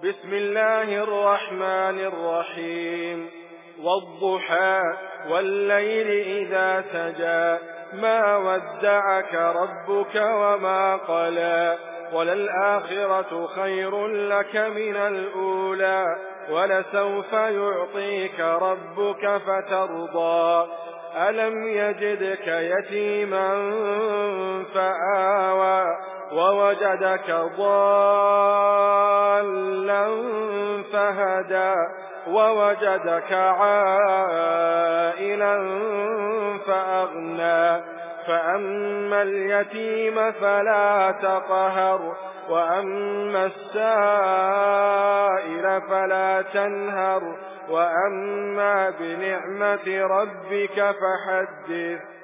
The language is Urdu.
بسم الله الرحمن الرحيم والضحى والليل إذا سجى ما ودعك ربك وما قلى وللآخرة خير لك من الأولى ولسوف يعطيك ربك فترضى ألم يجدك يتيما فآوى ووجدك ضالا فهدى ووجدك عائلا فأغنى فأما اليتيم فلا تقهر وأما السائل فلا تنهر وأما بنعمة ربك فحدث